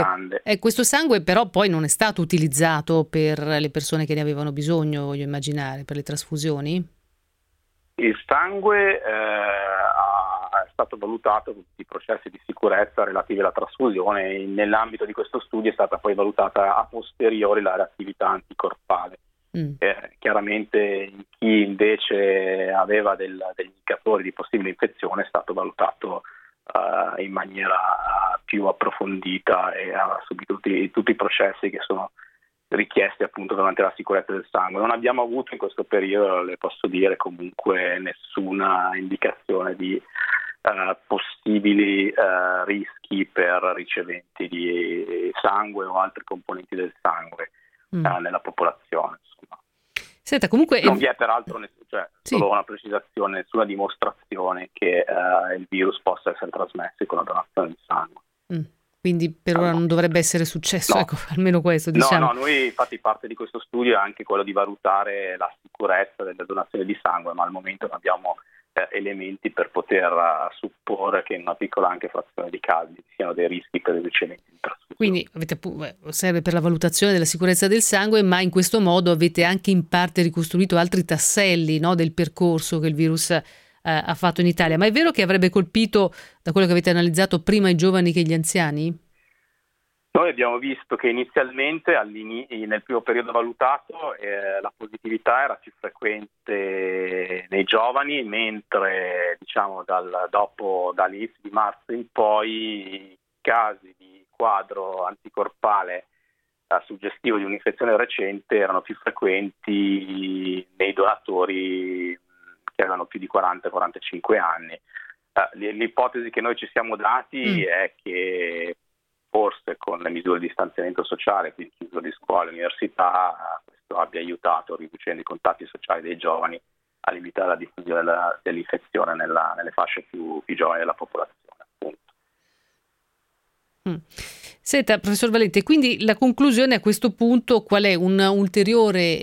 Speaker 3: sangue però poi non è stato utilizzato per le persone che ne avevano bisogno, voglio immaginare, per le trasfusioni?
Speaker 14: Il sangue è stato valutato tutti i processi di sicurezza relativi alla trasfusione e nell'ambito di questo studio è stata poi valutata a posteriori la reattività anticorpale. Chiaramente in chi invece aveva degli indicatori di possibile infezione è stato valutato in maniera più approfondita e ha subito tutti i processi che sono richiesti appunto davanti alla sicurezza del sangue. Non abbiamo avuto in questo periodo, le posso dire comunque, nessuna indicazione di possibili rischi per riceventi di sangue o altri componenti del sangue nella popolazione.
Speaker 3: Senta, comunque
Speaker 14: non vi è peraltro solo una precisazione, nessuna dimostrazione che il virus possa essere trasmesso con la donazione di sangue.
Speaker 3: Quindi per ora non dovrebbe essere successo, ecco, almeno questo diciamo.
Speaker 14: No, noi infatti parte di questo studio è anche quello di valutare la sicurezza della donazione di sangue, ma al momento non abbiamo elementi per poter supporre che in una piccola anche frazione di casi siano dei rischi per il ricevimento di trasfusione.
Speaker 3: Quindi serve per la valutazione della sicurezza del sangue, ma in questo modo avete anche in parte ricostruito altri tasselli, no, del percorso che il virus ha fatto in Italia. Ma è vero che avrebbe colpito, da quello che avete analizzato, prima i giovani che gli anziani?
Speaker 14: Noi abbiamo visto che inizialmente nel primo periodo valutato la positività era più frequente nei giovani, mentre dall'inizio di marzo in poi i casi di quadro anticorpale suggestivo di un'infezione recente erano più frequenti nei donatori che avevano più di 40-45 anni. L'ipotesi che noi ci siamo dati è che forse con le misure di distanziamento sociale, quindi chiusura di scuole e università, questo abbia aiutato, riducendo i contatti sociali dei giovani, a limitare la diffusione dell'infezione nelle fasce più giovani della popolazione, appunto.
Speaker 3: Senta, professor Valente, quindi la conclusione a questo punto qual è? Un ulteriore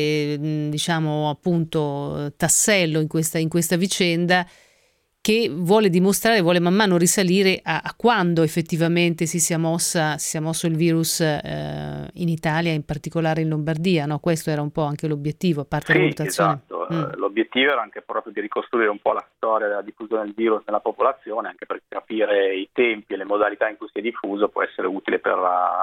Speaker 3: appunto tassello in questa vicenda che vuole dimostrare, vuole man mano risalire a quando effettivamente si sia mosso il virus in Italia, in particolare in Lombardia, no? Questo era un po' anche l'obiettivo, a parte la valutazione.
Speaker 14: Esatto. L'obiettivo era anche proprio di ricostruire un po' la storia della diffusione del virus nella popolazione, anche per capire i tempi e le modalità in cui si è diffuso, può essere utile per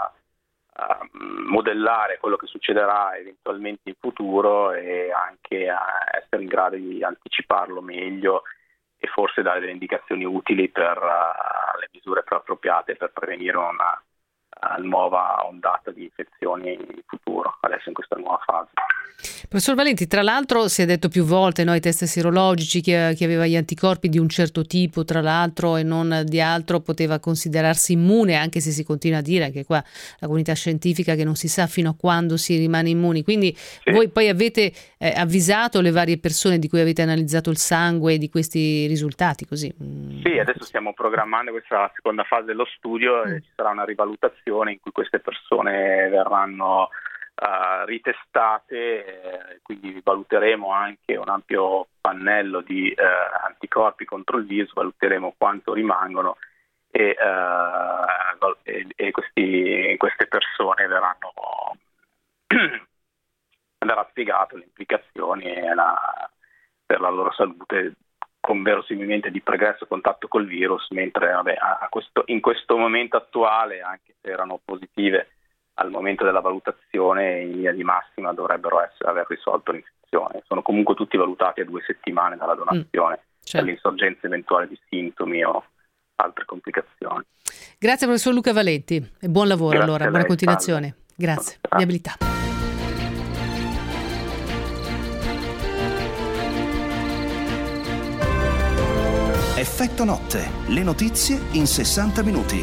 Speaker 14: modellare quello che succederà eventualmente in futuro e anche essere in grado di anticiparlo meglio e forse dare delle indicazioni utili per le misure più appropriate per prevenire una nuova ondata di infezioni in futuro, adesso in questa nuova fase.
Speaker 3: Professor Valenti, tra l'altro si è detto più volte, i test sierologici, chi aveva gli anticorpi di un certo tipo, tra l'altro, e non di altro, poteva considerarsi immune, anche se si continua a dire, anche qua la comunità scientifica, che non si sa fino a quando si rimane immuni. Quindi voi poi avete avvisato le varie persone di cui avete analizzato il sangue di questi risultati, così?
Speaker 14: Sì, adesso stiamo programmando questa seconda fase dello studio e ci sarà una rivalutazione in cui queste persone verranno ritestate, quindi valuteremo anche un ampio pannello di anticorpi contro il virus, valuteremo quanto rimangono e queste persone verrà spiegato le implicazioni per la loro salute con verosimilmente di pregresso contatto col virus, mentre in questo momento attuale, anche se erano positive al momento della valutazione, in linea di massima dovrebbero aver risolto l'infezione. Sono comunque tutti valutati a 2 settimane dalla donazione per l'insorgenza eventuale di sintomi o altre complicazioni.
Speaker 3: Grazie professor Luca Valenti e buon lavoro.
Speaker 14: Grazie
Speaker 3: allora, buona continuazione. Grazie. Viabilità.
Speaker 1: Effetto notte, le notizie in 60 minuti.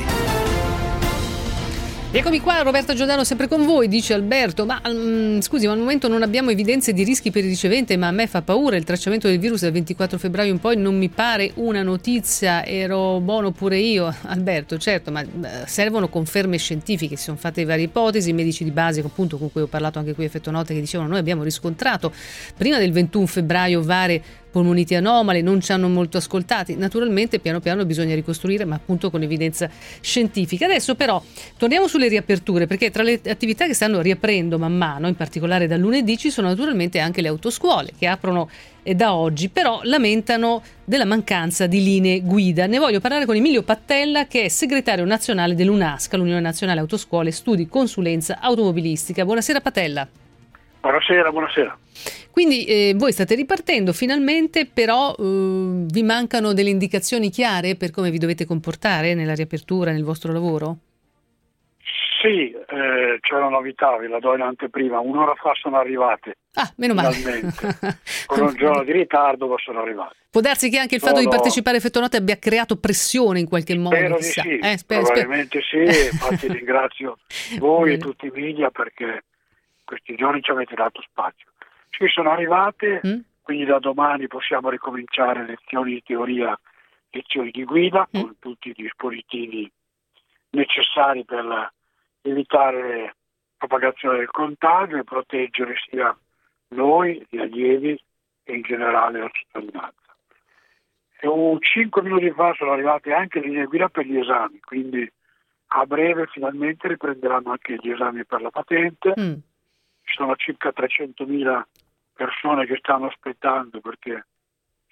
Speaker 3: Eccomi qua, Roberta Giordano sempre con voi, dice Alberto, ma scusi, ma al momento non abbiamo evidenze di rischi per il ricevente, ma a me fa paura il tracciamento del virus dal 24 febbraio in poi, non mi pare una notizia, ero buono pure io. Alberto, certo, ma servono conferme scientifiche, si sono fatte varie ipotesi, i medici di base, appunto, con cui ho parlato anche qui a Effetto Notte, che dicevano noi abbiamo riscontrato prima del 21 febbraio varie polmoniti anomale, non ci hanno molto ascoltati. Naturalmente piano piano bisogna ricostruire, ma appunto con evidenza scientifica. Adesso però torniamo sulle riaperture, perché tra le attività che stanno riaprendo man mano, in particolare dal lunedì, ci sono naturalmente anche le autoscuole che aprono da oggi, però lamentano della mancanza di linee guida. Ne voglio parlare con Emilio Pattella, che è segretario nazionale dell'UNASCA, l'Unione Nazionale Autoscuole Studi Consulenza Automobilistica. Buonasera Pattella.
Speaker 15: Buonasera.
Speaker 3: Quindi voi state ripartendo finalmente, però vi mancano delle indicazioni chiare per come vi dovete comportare nella riapertura, nel vostro lavoro?
Speaker 15: Sì, c'è una novità, ve la do in anteprima. Un'ora fa sono arrivate.
Speaker 3: Ah, meno male.
Speaker 15: Con un giorno di ritardo ma sono arrivate.
Speaker 3: Può darsi che anche il fatto di partecipare a Effetto Notte abbia creato pressione in qualche modo.
Speaker 15: Spero di sì, probabilmente sì, infatti ringrazio voi e tutti i media perché questi giorni ci avete dato spazio. Ci sono arrivate, quindi da domani possiamo ricominciare lezioni di teoria, lezioni di guida con tutti i dispositivi necessari per evitare la propagazione del contagio e proteggere sia noi, gli allievi e in generale la cittadinanza. 5 minuti fa sono arrivate anche le linee guida per gli esami, quindi a breve finalmente riprenderanno anche gli esami per la patente. Ci sono circa 300.000 persone che stanno aspettando perché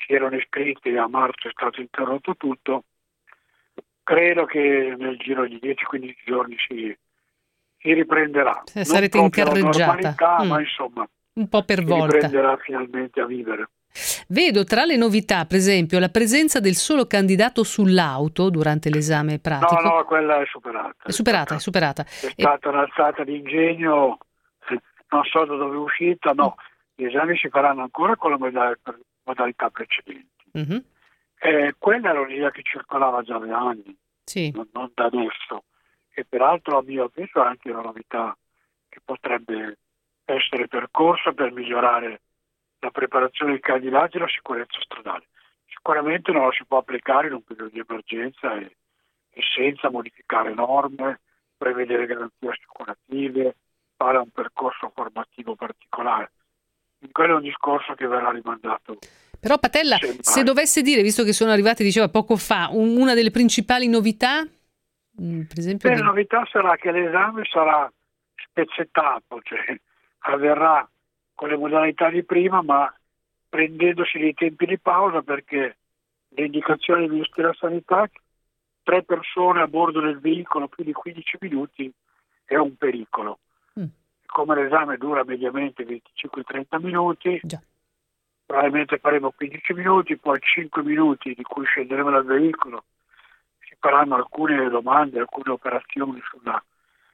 Speaker 15: si erano iscritti e a marzo è stato interrotto tutto. Credo che nel giro di 10-15 giorni si riprenderà.
Speaker 3: Sarete
Speaker 15: non
Speaker 3: in carreggiata.
Speaker 15: Ma insomma
Speaker 3: un po' per volta.
Speaker 15: Riprenderà finalmente a vivere.
Speaker 3: Vedo tra le novità, per esempio, la presenza del solo candidato sull'auto durante l'esame pratico.
Speaker 15: No, quella è superata.
Speaker 3: È superata.
Speaker 15: È stata un'alzata di ingegno, non so da dove è uscita, no. Gli esami si faranno ancora con la modalità precedenti.
Speaker 3: Mm-hmm.
Speaker 15: Quella era un'idea che circolava già da anni,
Speaker 3: sì.
Speaker 15: non da adesso. E peraltro, a mio avviso, è anche una novità che potrebbe essere percorsa per migliorare la preparazione dei candidati e la sicurezza stradale. Sicuramente non la si può applicare in un periodo di emergenza e senza modificare norme, prevedere garanzie assicurative, fare un percorso formativo particolare. Quello è un discorso che verrà rimandato.
Speaker 3: Però Patella, se dovesse dire, visto che sono arrivati, diceva poco fa, una delle principali novità, per esempio...
Speaker 15: La novità sarà che l'esame sarà spezzettato, cioè avverrà con le modalità di prima, ma prendendosi dei tempi di pausa, perché le indicazioni del Ministero della Sanità, 3 persone a bordo del veicolo più di 15 minuti è un pericolo. Come l'esame dura mediamente 25-30 minuti, probabilmente faremo 15 minuti, poi 5 minuti di cui scenderemo dal veicolo, si faranno alcune domande, alcune operazioni sulla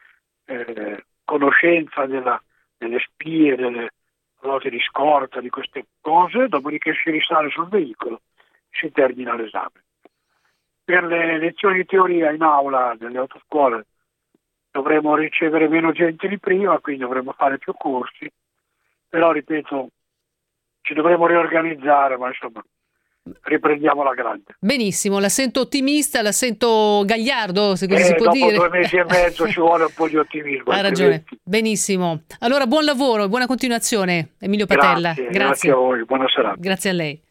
Speaker 15: conoscenza delle spie, delle ruote di scorta, di queste cose, dopodiché si risale sul veicolo, si termina l'esame. Per le lezioni di teoria in aula delle autoscuole dovremo ricevere meno gente di prima, quindi dovremo fare più corsi, però ripeto, ci dovremo riorganizzare, ma insomma riprendiamo la grande.
Speaker 3: Benissimo, la sento ottimista, la sento gagliardo, se così si può dire.
Speaker 15: Dopo 2 mesi e mezzo ci vuole un po' di ottimismo.
Speaker 3: Hai ragione, benissimo. Allora buon lavoro e buona continuazione, Emilio Patella.
Speaker 15: Grazie a voi, buona serata.
Speaker 3: Grazie a lei.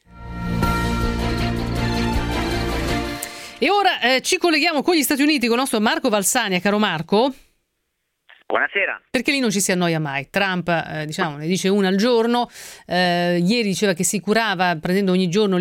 Speaker 3: E ora ci colleghiamo con gli Stati Uniti, con il nostro Marco Valsania. Caro Marco.
Speaker 16: Buonasera.
Speaker 3: Perché lì non ci si annoia mai. Trump ne dice una al giorno. Ieri diceva che si curava prendendo ogni giorno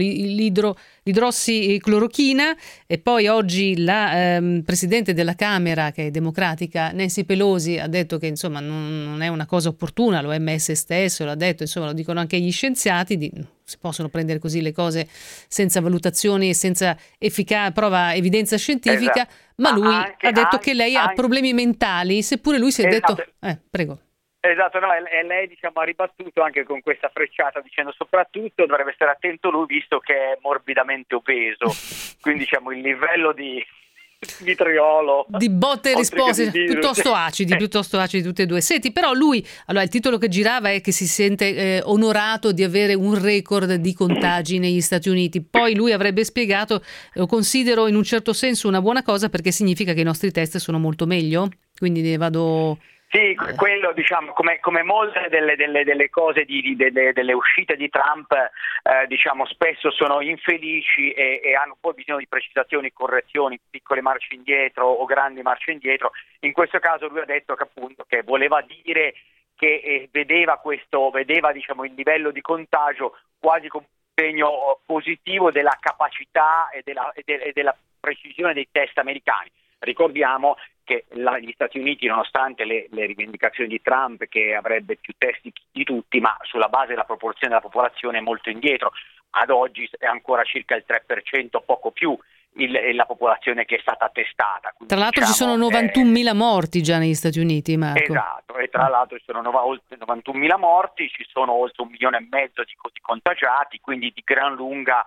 Speaker 3: l'idrossiclorochina, e poi oggi la presidente della Camera, che è democratica, Nancy Pelosi, ha detto che insomma non è una cosa opportuna, l'OMS stesso l'ha detto, insomma lo dicono anche gli scienziati, si possono prendere così le cose senza valutazioni e senza evidenza scientifica. Esatto. Ma lui ha detto che lei ha problemi mentali, seppure lui si è detto... Prego.
Speaker 16: Esatto, no, e lei ha ribattuto anche con questa frecciata dicendo soprattutto dovrebbe stare attento lui visto che è morbidamente obeso, quindi il livello di vitriolo,
Speaker 3: di botte e risposte piuttosto acidi tutte e due. Senti, però lui, allora il titolo che girava è che si sente onorato di avere un record di contagi negli Stati Uniti. Poi lui avrebbe spiegato, lo considero in un certo senso una buona cosa perché significa che i nostri test sono molto meglio, quindi ne vado...
Speaker 16: Sì, quello come molte delle cose delle uscite di Trump spesso sono infelici e hanno poi bisogno di precisazioni, correzioni, piccole marce indietro o grandi marce indietro. In questo caso lui ha detto che appunto che voleva dire che vedeva il livello di contagio quasi come un segno positivo della capacità e della precisione dei test americani. Ricordiamo che gli Stati Uniti, nonostante le rivendicazioni di Trump che avrebbe più test di tutti, ma sulla base della proporzione della popolazione è molto indietro. Ad oggi è ancora circa il 3%, poco più, la popolazione che è stata testata. Quindi,
Speaker 3: tra l'altro ci sono 91.000 morti già negli Stati Uniti, Marco.
Speaker 16: Esatto, e tra l'altro ci sono oltre 91.000 morti, ci sono oltre 1,5 milioni di contagiati, quindi di gran lunga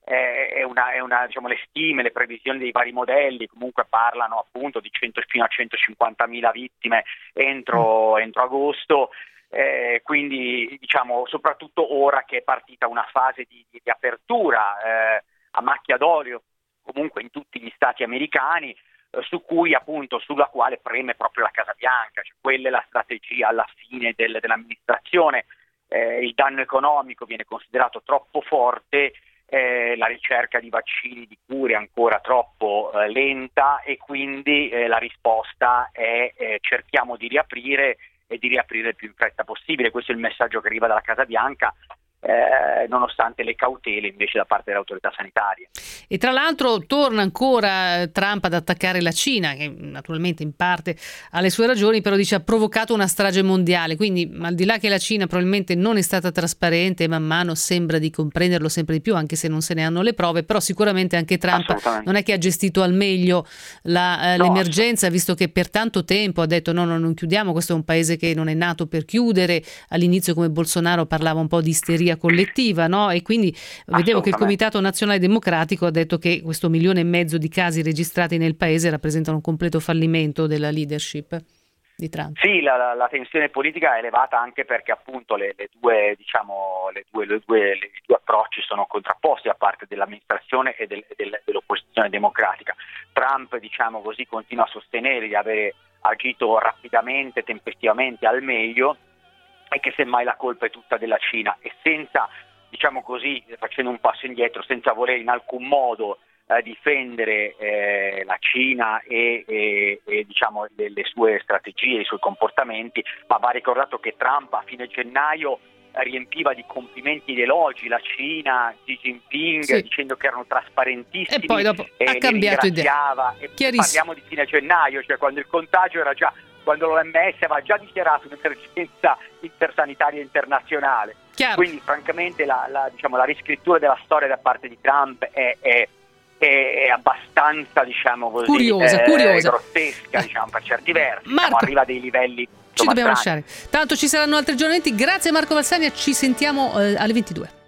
Speaker 16: le stime, le previsioni dei vari modelli comunque parlano appunto di fino a 150.000 vittime entro agosto, quindi soprattutto ora che è partita una fase di apertura a macchia d'olio comunque in tutti gli stati americani, sulla quale preme proprio la Casa Bianca, cioè quella è la strategia alla fine dell'amministrazione. Il danno economico viene considerato troppo forte, la ricerca di vaccini, di cure ancora troppo lenta, e quindi la risposta è cerchiamo di riaprire e di riaprire il più in fretta possibile. Questo è il messaggio che arriva dalla Casa Bianca, nonostante le cautele invece da parte delle autorità sanitarie.
Speaker 3: E tra l'altro torna ancora Trump ad attaccare la Cina, che naturalmente in parte ha le sue ragioni, però dice ha provocato una strage mondiale, quindi al di là che la Cina probabilmente non è stata trasparente e man mano sembra di comprenderlo sempre di più, anche se non se ne hanno le prove, però sicuramente anche Trump non è che ha gestito al meglio l'emergenza, visto che per tanto tempo ha detto no, non chiudiamo, questo è un paese che non è nato per chiudere, all'inizio come Bolsonaro parlava un po' di isteria collettiva, no? E quindi vedevo che il Comitato Nazionale Democratico ha detto che questo 1,5 milioni di casi registrati nel paese rappresentano un completo fallimento della leadership di Trump.
Speaker 16: Sì, la tensione politica è elevata anche perché appunto i due approcci sono contrapposti a parte dell'amministrazione e dell'opposizione democratica. Trump, diciamo così, continua a sostenere di avere agito rapidamente, tempestivamente, al meglio, e che semmai la colpa è tutta della Cina, e senza, diciamo così, facendo un passo indietro, senza voler in alcun modo difendere la Cina e diciamo le sue strategie, i suoi comportamenti, ma va ricordato che Trump a fine gennaio riempiva di complimenti ed elogi la Cina, Xi Jinping, dicendo che erano trasparentissimi,
Speaker 3: e poi dopo ha cambiato idea.
Speaker 16: E parliamo di fine gennaio, cioè quando il contagio era già, quando l'OMS aveva già dichiarato un'emergenza intersanitaria internazionale.
Speaker 3: Chiaro.
Speaker 16: Quindi francamente la riscrittura della storia da parte di Trump è abbastanza, diciamo così,
Speaker 3: curiosa.
Speaker 16: grottesca, diciamo, per certi versi. Arriva a dei livelli,
Speaker 3: ci dobbiamo lasciare. Tanto ci saranno altri aggiornamenti. Grazie Marco Valsania, ci sentiamo alle 22.